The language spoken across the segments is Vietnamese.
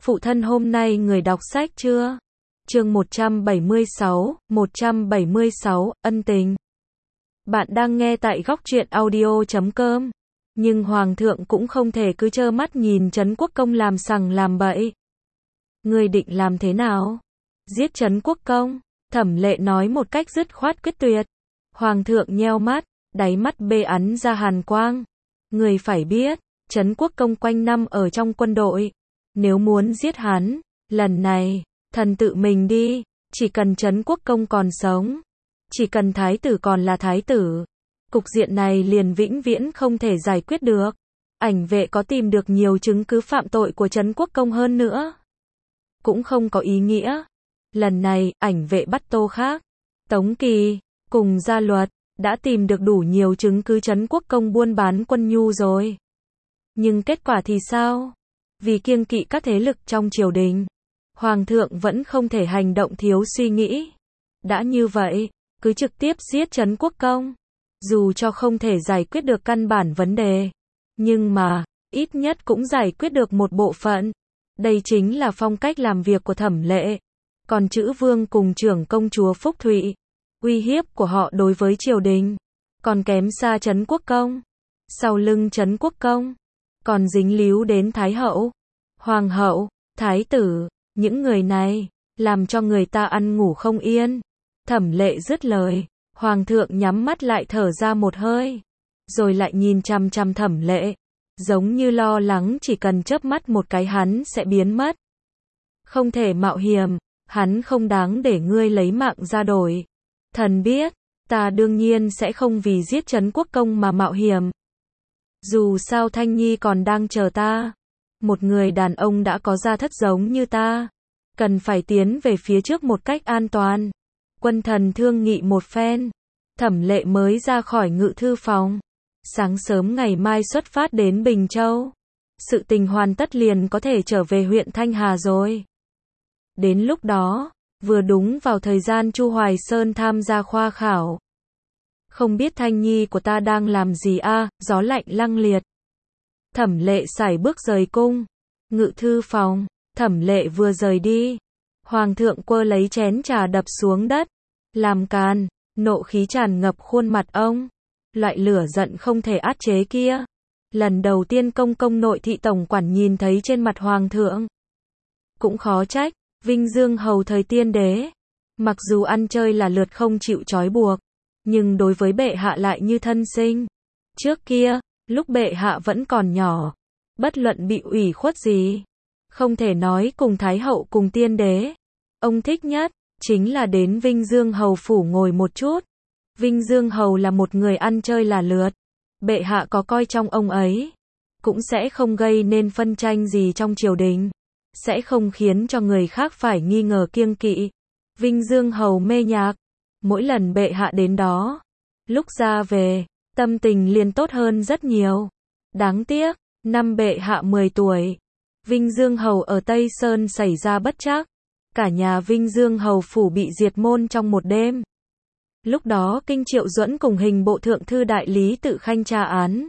Phụ thân hôm nay người đọc sách chưa? Chương 176, ân tình. Bạn đang nghe tại góc truyện audio.com. Nhưng Hoàng thượng cũng không thể cứ trơ mắt nhìn Trấn Quốc Công làm sằng làm bậy. Ngươi định làm thế nào? Giết Trấn Quốc Công? Thẩm Lệ nói một cách dứt khoát quyết tuyệt. Hoàng thượng nheo mắt, đáy mắt bê ắn ra hàn quang. Ngươi phải biết, Trấn Quốc Công quanh năm ở trong quân đội. Nếu muốn giết hắn, lần này, thần tự mình đi, chỉ cần Trấn Quốc Công còn sống, chỉ cần thái tử còn là thái tử, cục diện này liền vĩnh viễn không thể giải quyết được. Ảnh vệ có tìm được nhiều chứng cứ phạm tội của Trấn Quốc Công hơn nữa, cũng không có ý nghĩa. Lần này, ảnh vệ bắt Tô Khác, Tống Kỳ, cùng Gia Luật, đã tìm được đủ nhiều chứng cứ Trấn Quốc Công buôn bán quân nhu rồi. Nhưng kết quả thì sao? Vì kiêng kỵ các thế lực trong triều đình, Hoàng thượng vẫn không thể hành động thiếu suy nghĩ. Đã như vậy, cứ trực tiếp giết Trấn Quốc Công. Dù cho không thể giải quyết được căn bản vấn đề, nhưng mà, ít nhất cũng giải quyết được một bộ phận. Đây chính là phong cách làm việc của Thẩm Lệ. Còn Chữ Vương cùng trưởng công chúa Phúc Thụy, uy hiếp của họ đối với triều đình còn kém xa Trấn Quốc Công. Sau lưng Trấn Quốc Công còn dính líu đến Thái hậu, Hoàng hậu, Thái tử. Những người này làm cho người ta ăn ngủ không yên. Thẩm Lệ dứt lời, Hoàng thượng nhắm mắt lại thở ra một hơi, rồi lại nhìn chằm chằm Thẩm Lệ, giống như lo lắng chỉ cần chớp mắt một cái hắn sẽ biến mất. Không thể mạo hiểm, hắn không đáng để ngươi lấy mạng ra đổi. Thần biết, ta đương nhiên sẽ không vì giết Trấn Quốc Công mà mạo hiểm. Dù sao Thanh Nhi còn đang chờ ta. Một người đàn ông đã có gia thất giống như ta, cần phải tiến về phía trước một cách an toàn. Quân thần thương nghị một phen, Thẩm Lệ mới ra khỏi ngự thư phòng. Sáng sớm ngày mai xuất phát đến Bình Châu. Sự tình hoàn tất liền có thể trở về huyện Thanh Hà rồi. Đến lúc đó, vừa đúng vào thời gian Chu Hoài Sơn tham gia khoa khảo. Không biết Thanh Nhi của ta đang làm gì a? Gió lạnh lăng liệt. Thẩm Lệ sải bước rời cung. Ngự thư phòng, Thẩm Lệ vừa rời đi, Hoàng thượng quơ lấy chén trà đập xuống đất. Làm càn, nộ khí tràn ngập khuôn mặt ông. Loại lửa giận không thể át chế kia. Lần đầu tiên công nội thị tổng quản nhìn thấy trên mặt Hoàng thượng. Cũng khó trách, Vinh Dương hầu thời tiên đế. Mặc dù ăn chơi là lượt không chịu trói buộc, nhưng đối với bệ hạ lại như thân sinh. Trước kia, lúc bệ hạ vẫn còn nhỏ, bất luận bị ủy khuất gì, không thể nói cùng Thái hậu cùng tiên đế. Ông thích nhất, chính là đến Vinh Dương hầu phủ ngồi một chút. Vinh Dương hầu là một người ăn chơi là lượt. Bệ hạ có coi trong ông ấy, cũng sẽ không gây nên phân tranh gì trong triều đình, sẽ không khiến cho người khác phải nghi ngờ kiêng kỵ. Vinh Dương hầu mê nhạc, mỗi lần bệ hạ đến đó, lúc ra về, tâm tình liền tốt hơn rất nhiều. Đáng tiếc, năm bệ hạ 10 tuổi, Vinh Dương hầu ở Tây Sơn xảy ra bất trắc, cả nhà Vinh Dương hầu phủ bị diệt môn trong một đêm. Lúc đó Kinh Triệu Duẫn cùng hình bộ thượng thư đại lý tự khanh tra án,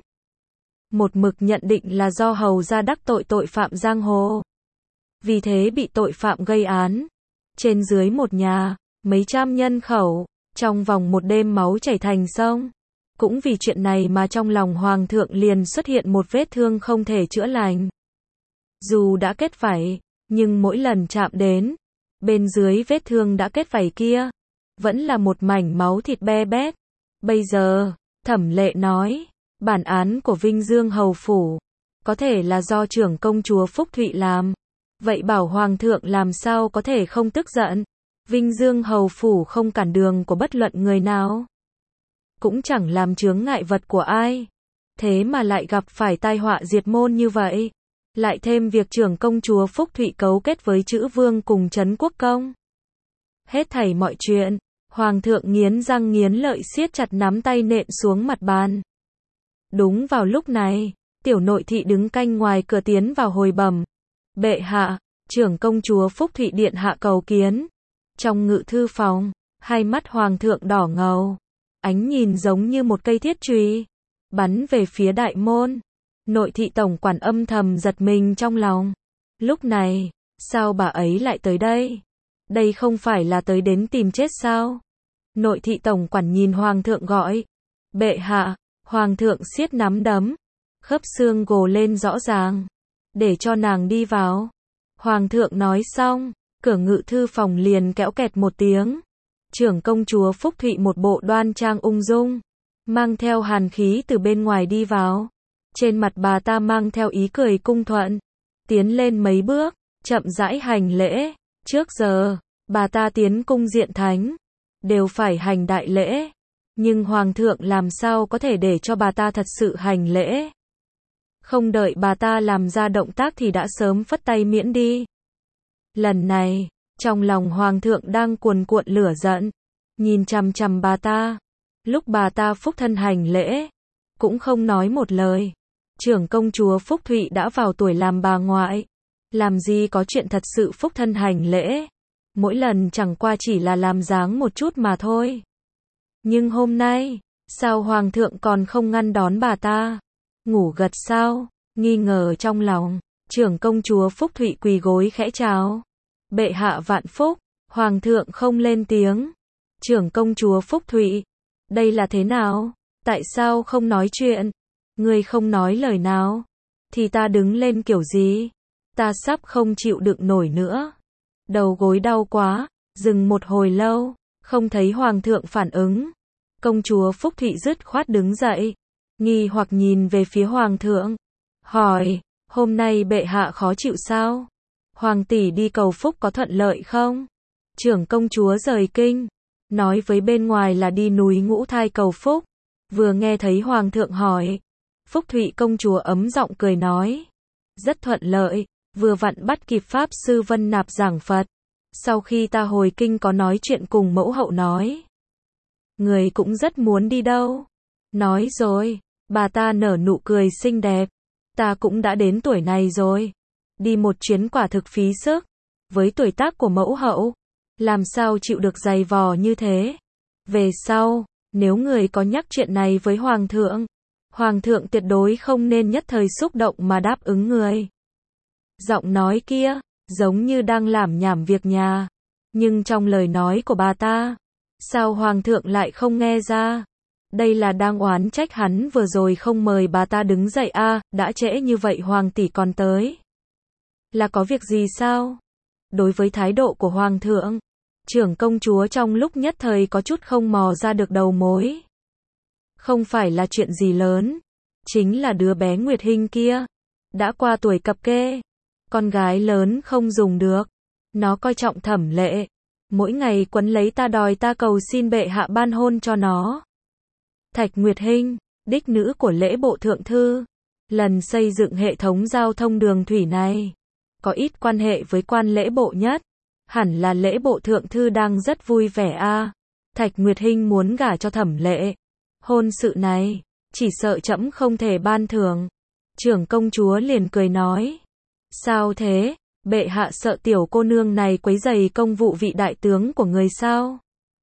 một mực nhận định là do hầu gia đắc tội tội phạm giang hồ, vì thế bị tội phạm gây án. Trên dưới một nhà, mấy trăm nhân khẩu, trong vòng một đêm máu chảy thành sông. Cũng vì chuyện này mà trong lòng Hoàng thượng liền xuất hiện một vết thương không thể chữa lành. Dù đã kết vảy, nhưng mỗi lần chạm đến, bên dưới vết thương đã kết vảy kia, vẫn là một mảnh máu thịt be bét. Bây giờ, Thẩm Lệ nói, bản án của Vinh Dương hầu phủ, có thể là do trưởng công chúa Phúc Thụy làm. Vậy bảo Hoàng thượng làm sao có thể không tức giận. Vinh Dương hầu phủ không cản đường của bất luận người nào, cũng chẳng làm chướng ngại vật của ai. Thế mà lại gặp phải tai họa diệt môn như vậy. Lại thêm việc trưởng công chúa Phúc Thụy cấu kết với Chữ Vương cùng Trấn Quốc Công. Hết thảy mọi chuyện, Hoàng thượng nghiến răng nghiến lợi siết chặt nắm tay nện xuống mặt bàn. Đúng vào lúc này, tiểu nội thị đứng canh ngoài cửa tiến vào hồi bẩm. Bệ hạ, trưởng công chúa Phúc Thụy điện hạ cầu kiến. Trong ngự thư phòng, hai mắt Hoàng thượng đỏ ngầu, ánh nhìn giống như một cây thiết chùy bắn về phía đại môn. Nội thị tổng quản âm thầm giật mình trong lòng. Lúc này, Sao bà ấy lại tới đây? Đây không phải là tới đến tìm chết sao? Nội thị tổng quản nhìn hoàng thượng gọi. Bệ hạ, hoàng thượng siết nắm đấm, khớp xương gồ lên rõ ràng. Để cho nàng đi vào. Hoàng thượng nói xong, cửa ngự thư phòng liền kéo kẹt một tiếng. Trưởng công chúa Phúc Thụy một bộ đoan trang ung dung, mang theo hàn khí từ bên ngoài đi vào. Trên mặt bà ta mang theo ý cười cung thuận, tiến lên mấy bước, chậm rãi hành lễ. Trước giờ, bà ta tiến cung diện thánh, đều phải hành đại lễ. Nhưng hoàng thượng làm sao có thể để cho bà ta thật sự hành lễ? Không đợi bà ta làm ra động tác thì đã sớm phất tay miễn đi. Lần này, trong lòng hoàng thượng đang cuồn cuộn lửa giận, nhìn chằm chằm bà ta. Lúc bà ta phúc thân hành lễ, cũng không nói một lời. Trưởng công chúa Phúc Thụy đã vào tuổi làm bà ngoại, làm gì có chuyện thật sự phúc thân hành lễ. Mỗi lần chẳng qua chỉ là làm dáng một chút mà thôi. Nhưng hôm nay, sao hoàng thượng còn không ngăn đón bà ta? Ngủ gật sao? Nghi ngờ trong lòng, trưởng công chúa Phúc Thụy quỳ gối khẽ chào. Bệ hạ vạn phúc. Hoàng thượng không lên tiếng. Trưởng công chúa Phúc Thụy, đây là thế nào? Tại sao không nói chuyện? Ngươi không nói lời nào, thì ta đứng lên kiểu gì? Ta sắp không chịu đựng nổi nữa. Đầu gối đau quá, dừng một hồi lâu, không thấy hoàng thượng phản ứng. Công chúa Phúc Thụy dứt khoát đứng dậy, nghi hoặc nhìn về phía hoàng thượng, hỏi, hôm nay bệ hạ khó chịu sao? Hoàng tỷ đi cầu phúc có thuận lợi không? Trưởng công chúa rời kinh, nói với bên ngoài là đi núi Ngũ Thai cầu phúc. Vừa nghe thấy hoàng thượng hỏi, Phúc Thụy công chúa ấm giọng cười nói, rất thuận lợi, vừa vặn bắt kịp pháp sư Vân Nạp giảng Phật. Sau khi ta hồi kinh có nói chuyện cùng mẫu hậu nói, người cũng rất muốn đi đâu. Nói rồi, bà ta nở nụ cười xinh đẹp, ta cũng đã đến tuổi này rồi, đi một chuyến quả thực phí sức. Với tuổi tác của mẫu hậu, làm sao chịu được dày vò như thế. Về sau, nếu người có nhắc chuyện này với hoàng thượng tuyệt đối không nên nhất thời xúc động mà đáp ứng người. Giọng nói kia, giống như đang lảm nhảm việc nhà. Nhưng trong lời nói của bà ta, sao hoàng thượng lại không nghe ra? Đây là đang oán trách hắn vừa rồi không mời bà ta đứng dậy à, đã trễ như vậy hoàng tỷ còn tới. Là có việc gì sao? Đối với thái độ của hoàng thượng, trưởng công chúa trong lúc nhất thời có chút không mò ra được đầu mối. Không phải là chuyện gì lớn, chính là đứa bé Nguyệt Hinh kia, đã qua tuổi cập kê. Con gái lớn không dùng được, nó coi trọng Thẩm Lệ, mỗi ngày quấn lấy ta đòi ta cầu xin bệ hạ ban hôn cho nó. Thạch Nguyệt Hinh, đích nữ của lễ bộ thượng thư, lần xây dựng hệ thống giao thông đường thủy này, có ít quan hệ với quan lễ bộ nhất, hẳn là lễ bộ thượng thư đang rất vui vẻ a. Thạch Nguyệt Hinh muốn gả cho Thẩm Lệ, hôn sự này, chỉ sợ trẫm không thể ban thưởng. Trưởng công chúa liền cười nói, sao thế, bệ hạ sợ tiểu cô nương này quấy rầy công vụ vị đại tướng của người sao?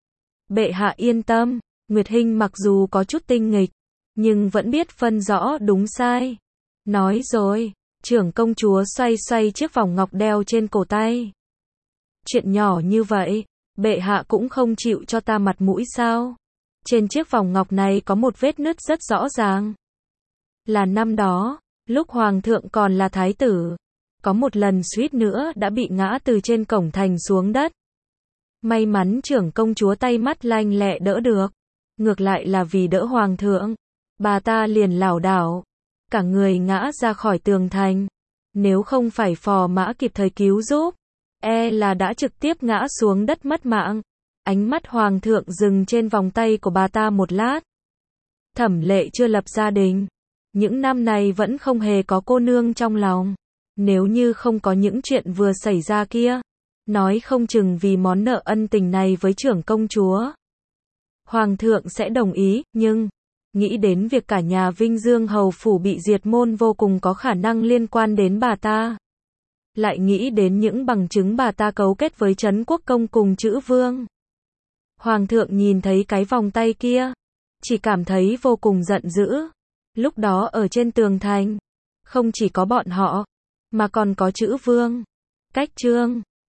Bệ hạ yên tâm, Nguyệt Hinh mặc dù có chút tinh nghịch, nhưng vẫn biết phân rõ đúng sai. Nói rồi, trưởng công chúa xoay xoay chiếc vòng ngọc đeo trên cổ tay. Chuyện nhỏ như vậy, bệ hạ cũng không chịu cho ta mặt mũi sao? Trên chiếc vòng ngọc này có một vết nứt rất rõ ràng. Là năm đó, lúc hoàng thượng còn là thái tử, có một lần suýt nữa đã bị ngã từ trên cổng thành xuống đất. May mắn trưởng công chúa tay mắt lanh lẹ đỡ được. Ngược lại là vì đỡ hoàng thượng, bà ta liền lảo đảo, cả người ngã ra khỏi tường thành. Nếu không phải phò mã kịp thời cứu giúp, là đã trực tiếp ngã xuống đất mất mạng. Ánh mắt hoàng thượng dừng trên vòng tay của bà ta một lát. Thẩm Lệ chưa lập gia đình, những năm này vẫn không hề có cô nương trong lòng. Nếu như không có những chuyện vừa xảy ra kia, nói không chừng vì món nợ ân tình này với trưởng công chúa, hoàng thượng sẽ đồng ý, nhưng nghĩ đến việc cả nhà Vinh Dương hầu phủ bị diệt môn vô cùng có khả năng liên quan đến bà ta. Lại nghĩ đến những bằng chứng bà ta cấu kết với Trấn Quốc Công cùng Chữ Vương. Hoàng thượng nhìn thấy cái vòng tay kia, chỉ cảm thấy vô cùng giận dữ. Lúc đó ở trên tường thành, không chỉ có bọn họ, mà còn có Chữ Vương. Cách chương